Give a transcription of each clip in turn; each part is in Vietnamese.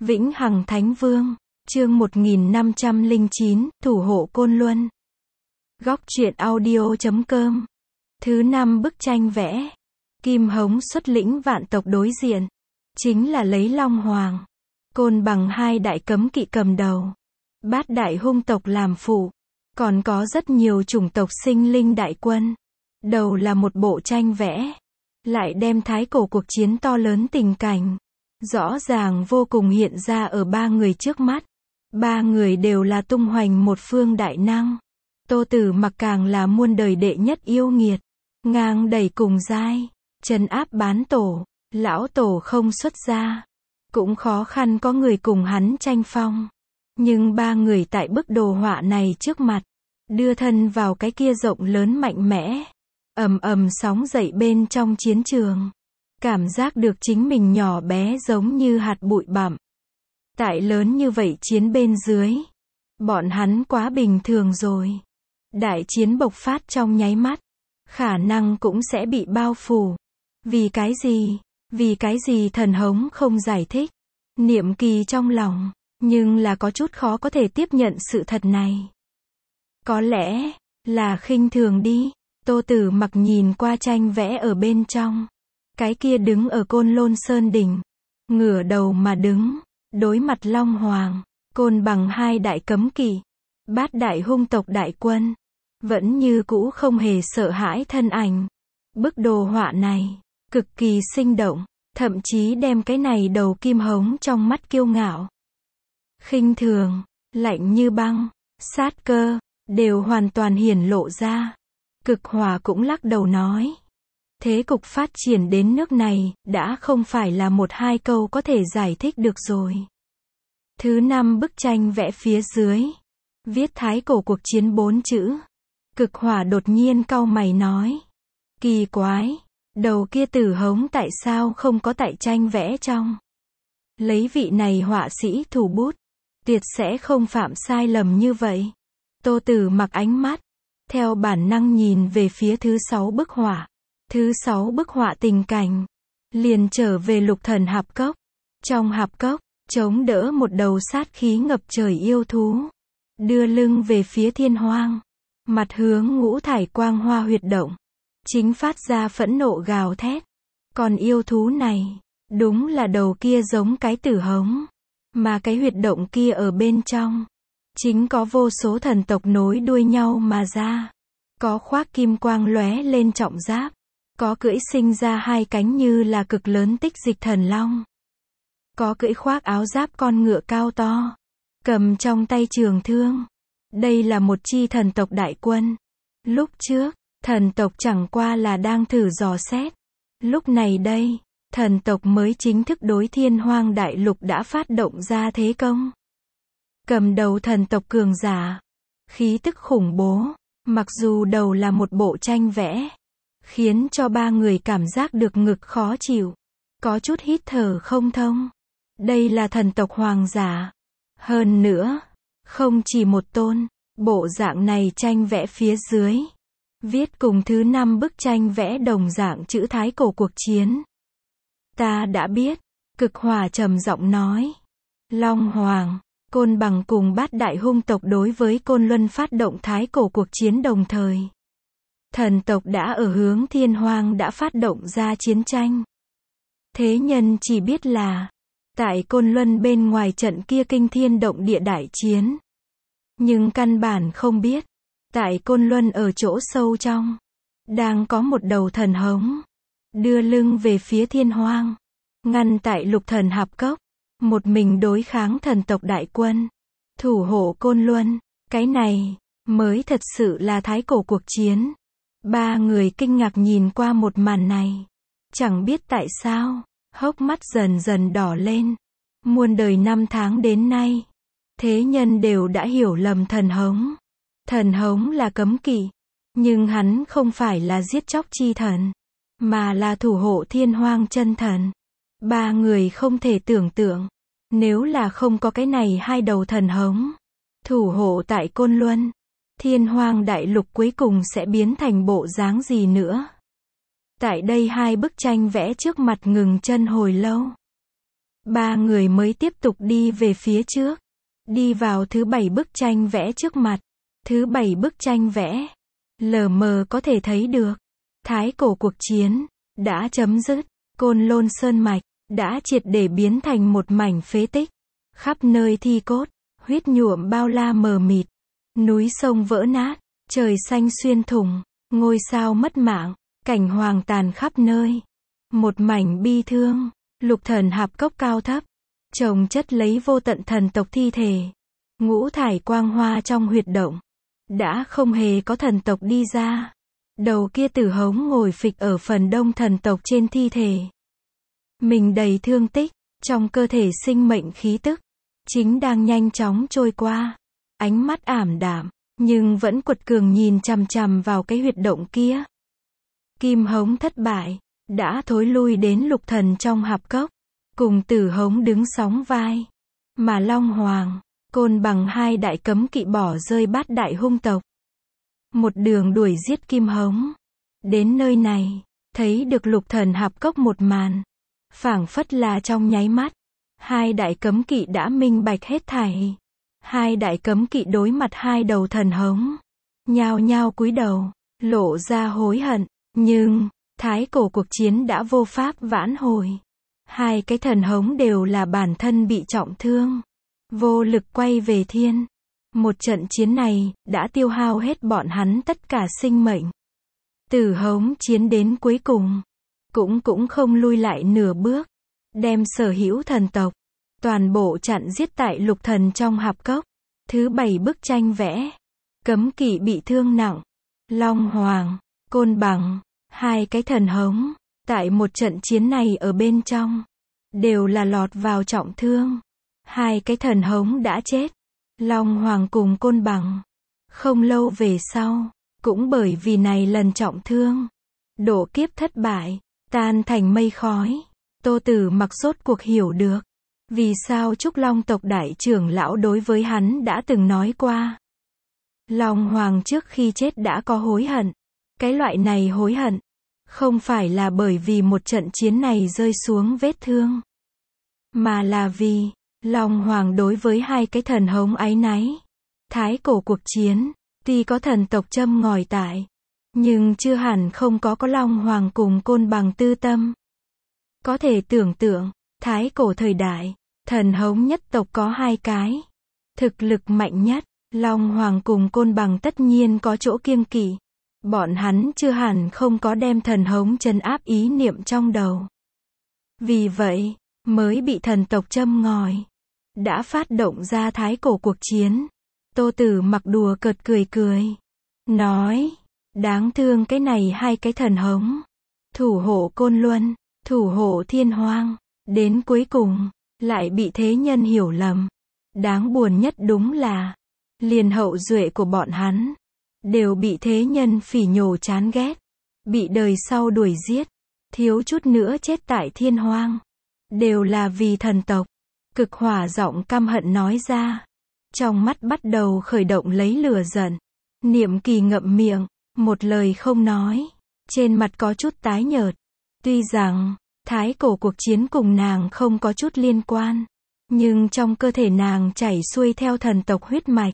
Vĩnh Hằng Thánh Vương, chương 1509, Thủ hộ Côn Luân. Góc truyện audio.com. Thứ 5 bức tranh vẽ. Kim Hống xuất lĩnh vạn tộc đối diện. Chính là lấy Long Hoàng, Côn Bằng hai đại cấm kỵ cầm đầu. Bát đại hung tộc làm phụ. Còn có rất nhiều chủng tộc sinh linh đại quân. Đầu là một bộ tranh vẽ. Lại đem thái cổ cuộc chiến to lớn tình cảnh. Rõ ràng vô cùng hiện ra ở ba người trước mắt. Ba người đều là tung hoành một phương đại năng. Tô Tử Mặc càng là muôn đời đệ nhất yêu nghiệt. Ngang đầy cùng giai. Trấn áp bán tổ. Lão tổ không xuất gia. Cũng khó khăn có người cùng hắn tranh phong. Nhưng ba người tại bức đồ họa này trước mặt. Đưa thân vào cái kia rộng lớn mạnh mẽ. Ầm ầm sóng dậy bên trong chiến trường. Cảm giác được chính mình nhỏ bé giống như hạt bụi bặm. Tại lớn như vậy chiến bên dưới. Bọn hắn quá bình thường rồi. Đại chiến bộc phát trong nháy mắt. Khả năng cũng sẽ bị bao phủ. Vì cái gì? Vì cái gì Thần Hống không giải thích. Niệm Kỳ trong lòng. Nhưng là có chút khó có thể tiếp nhận sự thật này. Có lẽ là khinh thường đi. Tô Tử Mặc nhìn qua tranh vẽ ở bên trong. Cái kia đứng ở Côn Lôn Sơn đỉnh. Ngửa đầu mà đứng. Đối mặt Long Hoàng. Côn Bằng hai đại cấm kỵ. Bát đại hung tộc đại quân. Vẫn như cũ không hề sợ hãi thân ảnh. Bức đồ họa này. Cực kỳ sinh động. Thậm chí đem cái này đầu Kim Hống trong mắt kiêu ngạo. Khinh thường. Lạnh như băng. Sát cơ. Đều hoàn toàn hiển lộ ra. Cực Hỏa cũng lắc đầu nói. Thế cục phát triển đến nước này, đã không phải là một hai câu có thể giải thích được rồi. Thứ 5 bức tranh vẽ phía dưới. Viết thái cổ cuộc chiến 4 chữ. Cực Hỏa đột nhiên cau mày nói. Kỳ quái. Đầu kia Tử Hống tại sao không có tại tranh vẽ trong. Lấy vị này họa sĩ thủ bút. Tuyệt sẽ không phạm sai lầm như vậy. Tô Tử Mặc ánh mắt. Theo bản năng nhìn về phía thứ 6 bức họa. Thứ 6 bức họa tình cảnh. Liền trở về Lục Thần hạp cốc. Trong hạp cốc, chống đỡ một đầu sát khí ngập trời yêu thú. Đưa lưng về phía thiên hoang. Mặt hướng ngũ thải quang hoa huyệt động. Chính phát ra phẫn nộ gào thét. Còn yêu thú này, đúng là đầu kia giống cái Tử Hống. Mà cái huyệt động kia ở bên trong. Chính có vô số thần tộc nối đuôi nhau mà ra. Có khoác kim quang lóe lên trọng giáp. Có cưỡi sinh ra hai cánh như là cực lớn tích dịch thần long. Có cưỡi khoác áo giáp con ngựa cao to. Cầm trong tay trường thương. Đây là một chi thần tộc đại quân. Lúc trước, thần tộc chẳng qua là đang thử dò xét. Lúc này đây, thần tộc mới chính thức đối Thiên Hoang đại lục đã phát động ra thế công. Cầm đầu thần tộc cường giả. Khí tức khủng bố. Mặc dù đầu là một bộ tranh vẽ. Khiến cho ba người cảm giác được ngực khó chịu. Có chút hít thở không thông. Đây là thần tộc hoàng giả. Hơn nữa, không chỉ một tôn. Bộ dạng này tranh vẽ phía dưới. Viết cùng thứ 5 bức tranh vẽ đồng dạng chữ thái cổ cuộc chiến. Ta đã biết. Cực Hỏa trầm giọng nói. Long Hoàng, Côn Bằng cùng bát đại hung tộc đối với Côn Luân phát động thái cổ cuộc chiến đồng thời. Thần tộc đã ở hướng Thiên Hoang đã phát động ra chiến tranh. Thế nhân chỉ biết là, tại Côn Luân bên ngoài trận kia kinh thiên động địa đại chiến. Nhưng căn bản không biết, tại Côn Luân ở chỗ sâu trong, đang có một đầu thần hống, đưa lưng về phía Thiên Hoang, ngăn tại Lục Thần hạp cốc, một mình đối kháng thần tộc đại quân, thủ hộ Côn Luân. Cái này, mới thật sự là thái cổ cuộc chiến. Ba người kinh ngạc nhìn qua một màn này. Chẳng biết tại sao, hốc mắt dần dần đỏ lên. Muôn đời năm tháng đến nay, thế nhân đều đã hiểu lầm thần hống. Thần hống là cấm kỵ, nhưng hắn không phải là giết chóc chi thần, mà là thủ hộ Thiên Hoang chân thần. Ba người không thể tưởng tượng, nếu là không có cái này hai đầu thần hống, thủ hộ tại Côn Luân, Thiên Hoang đại lục cuối cùng sẽ biến thành bộ dáng gì nữa. Tại đây hai bức tranh vẽ trước mặt ngừng chân hồi lâu. Ba người mới tiếp tục đi về phía trước. Đi vào thứ 7 bức tranh vẽ trước mặt. Thứ 7 bức tranh vẽ. Lờ mờ có thể thấy được. Thái cổ cuộc chiến. Đã chấm dứt. Côn Lôn Sơn Mạch. Đã triệt để biến thành một mảnh phế tích. Khắp nơi thi cốt. Huyết nhuộm bao la mờ mịt. Núi sông vỡ nát. Trời xanh xuyên thủng. Ngôi sao mất mạng. Cảnh hoàng tàn khắp nơi. Một mảnh bi thương. Lục thần hạp cốc cao thấp. Chồng chất lấy vô tận thần tộc thi thể. Ngũ thải quang hoa trong huyệt động. Đã không hề có thần tộc đi ra. Đầu kia Tử Hống ngồi phịch ở phần đông thần tộc trên thi thể. Mình đầy thương tích. Trong cơ thể sinh mệnh khí tức. Chính đang nhanh chóng trôi qua. Ánh mắt ảm đạm. Nhưng vẫn quật cường nhìn chằm chằm vào cái huyệt động kia. Kim Hống thất bại. Đã thối lui đến lục thần trong hạp cốc. Cùng Tử Hống đứng sóng vai. Mà Long Hoàng, Côn Bằng hai đại cấm kỵ bỏ rơi bát đại hung tộc. Một đường đuổi giết Kim Hống. Đến nơi này, thấy được lục thần hạp cốc một màn. Phảng phất là trong nháy mắt. Hai đại cấm kỵ đã minh bạch hết thảy. Hai đại cấm kỵ đối mặt hai đầu thần hống. Nhao nhao cúi đầu, lộ ra hối hận. Nhưng, thái cổ cuộc chiến đã vô pháp vãn hồi. Hai cái thần hống đều là bản thân bị trọng thương. Vô lực quay về thiên. Một trận chiến này, đã tiêu hao hết bọn hắn tất cả sinh mệnh. Tử Hống chiến đến cuối cùng. Cũng không lui lại nửa bước. Đem sở hữu thần tộc. Toàn bộ chặn giết tại lục thần trong hạp cốc. Thứ 7 bức tranh vẽ. Cấm kỵ bị thương nặng. Long Hoàng, Côn Bằng, hai cái thần hống. Tại một trận chiến này ở bên trong. Đều là lọt vào trọng thương. Hai cái thần hống đã chết. Long Hoàng cùng Côn Bằng. Không lâu về sau. Cũng bởi vì này lần trọng thương. Độ kiếp thất bại. Tan thành mây khói. Tô Tử Mặc rốt cuộc hiểu được. Vì sao Trúc Long tộc đại trưởng lão đối với hắn đã từng nói qua. Long Hoàng trước khi chết đã có hối hận. Cái loại này hối hận. Không phải là bởi vì một trận chiến này rơi xuống vết thương. Mà là vì, Long Hoàng đối với hai cái thần hống áy náy. Thái cổ cuộc chiến, tuy có thần tộc châm ngòi tại. Nhưng chưa hẳn không có Long Hoàng cùng Côn Bằng tư tâm. Có thể tưởng tượng, thái cổ thời đại, thần hống nhất tộc có hai cái. Thực lực mạnh nhất, Long Hoàng cùng Côn Bằng tất nhiên có chỗ kiêng kỵ. Bọn hắn chưa hẳn không có đem thần hống trấn áp ý niệm trong đầu. Vì vậy, mới bị thần tộc châm ngòi. Đã phát động ra thái cổ cuộc chiến. Tô Tử Mặc đùa cợt cười cười. Nói, đáng thương cái này hai cái thần hống. Thủ hộ Côn Luân, thủ hộ Thiên Hoang. Đến cuối cùng, lại bị thế nhân hiểu lầm. Đáng buồn nhất đúng là, liền hậu duệ của bọn hắn. Đều bị thế nhân phỉ nhổ chán ghét. Bị đời sau đuổi giết. Thiếu chút nữa chết tại Thiên Hoang. Đều là vì thần tộc. Cực hỏa giọng căm hận nói ra. Trong mắt bắt đầu khởi động lấy lửa giận. Niệm Kỳ ngậm miệng, một lời không nói. Trên mặt có chút tái nhợt. Tuy rằng, thái cổ cuộc chiến cùng nàng không có chút liên quan. Nhưng trong cơ thể nàng chảy xuôi theo thần tộc huyết mạch.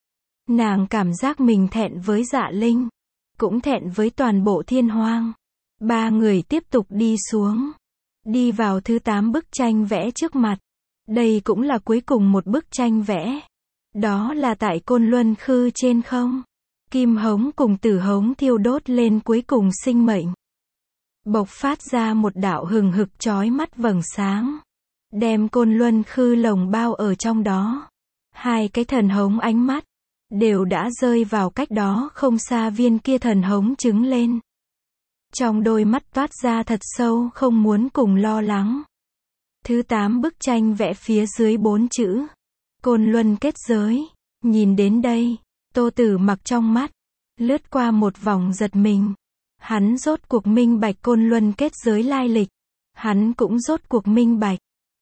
Nàng cảm giác mình thẹn với Dạ Linh. Cũng thẹn với toàn bộ Thiên Hoang. Ba người tiếp tục đi xuống. Đi vào thứ 8 bức tranh vẽ trước mặt. Đây cũng là cuối cùng một bức tranh vẽ. Đó là tại Côn Luân Khư trên không. Kim Hống cùng Tử Hống thiêu đốt lên cuối cùng sinh mệnh. Bộc phát ra một đạo hừng hực chói mắt vầng sáng. Đem Côn Luân Khư lồng bao ở trong đó. Hai cái thần hống ánh mắt. Đều đã rơi vào cách đó không xa viên kia thần hống trứng lên. Trong đôi mắt toát ra thật sâu không muốn cùng lo lắng. Thứ 8 bức tranh vẽ phía dưới 4 chữ. Côn Luân kết giới. Nhìn đến đây, Tô Tử Mặc trong mắt. Lướt qua một vòng giật mình. Hắn rốt cuộc minh bạch Côn Luân kết giới lai lịch. Hắn cũng rốt cuộc minh bạch.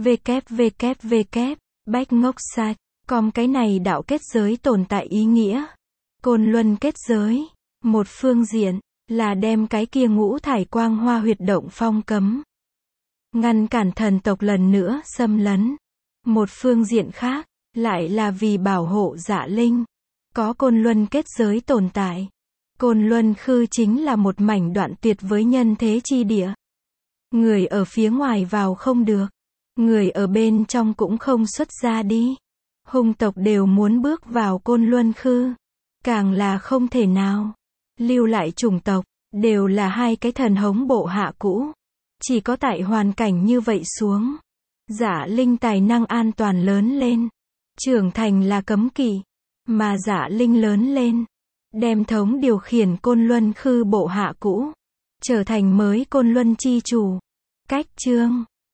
www. Bách Ngốc Sạch. Còn cái này đạo kết giới tồn tại ý nghĩa. Côn Luân kết giới. Một phương diện, là đem cái kia ngũ thải quang hoa huyệt động phong cấm. ngăn cản thần tộc lần nữa xâm lấn. Một phương diện khác, lại là vì bảo hộ Dạ Linh. Có Côn Luân kết giới tồn tại. Côn Luân Khư chính là một mảnh đoạn tuyệt với nhân thế chi địa. Người ở phía ngoài vào không được. Người ở bên trong cũng không xuất ra đi. Hung tộc đều muốn bước vào Côn Luân Khư. Càng là không thể nào. Lưu lại chủng tộc, đều là hai cái thần hống bộ hạ cũ. Chỉ có tại hoàn cảnh như vậy xuống, Dạ Linh tài năng an toàn lớn lên. Trưởng thành là cấm kỵ. Mà Dạ Linh lớn lên, đem thống điều khiển Côn Luân Khư bộ hạ cũ, trở thành mới Côn Luân chi chủ. Cách chương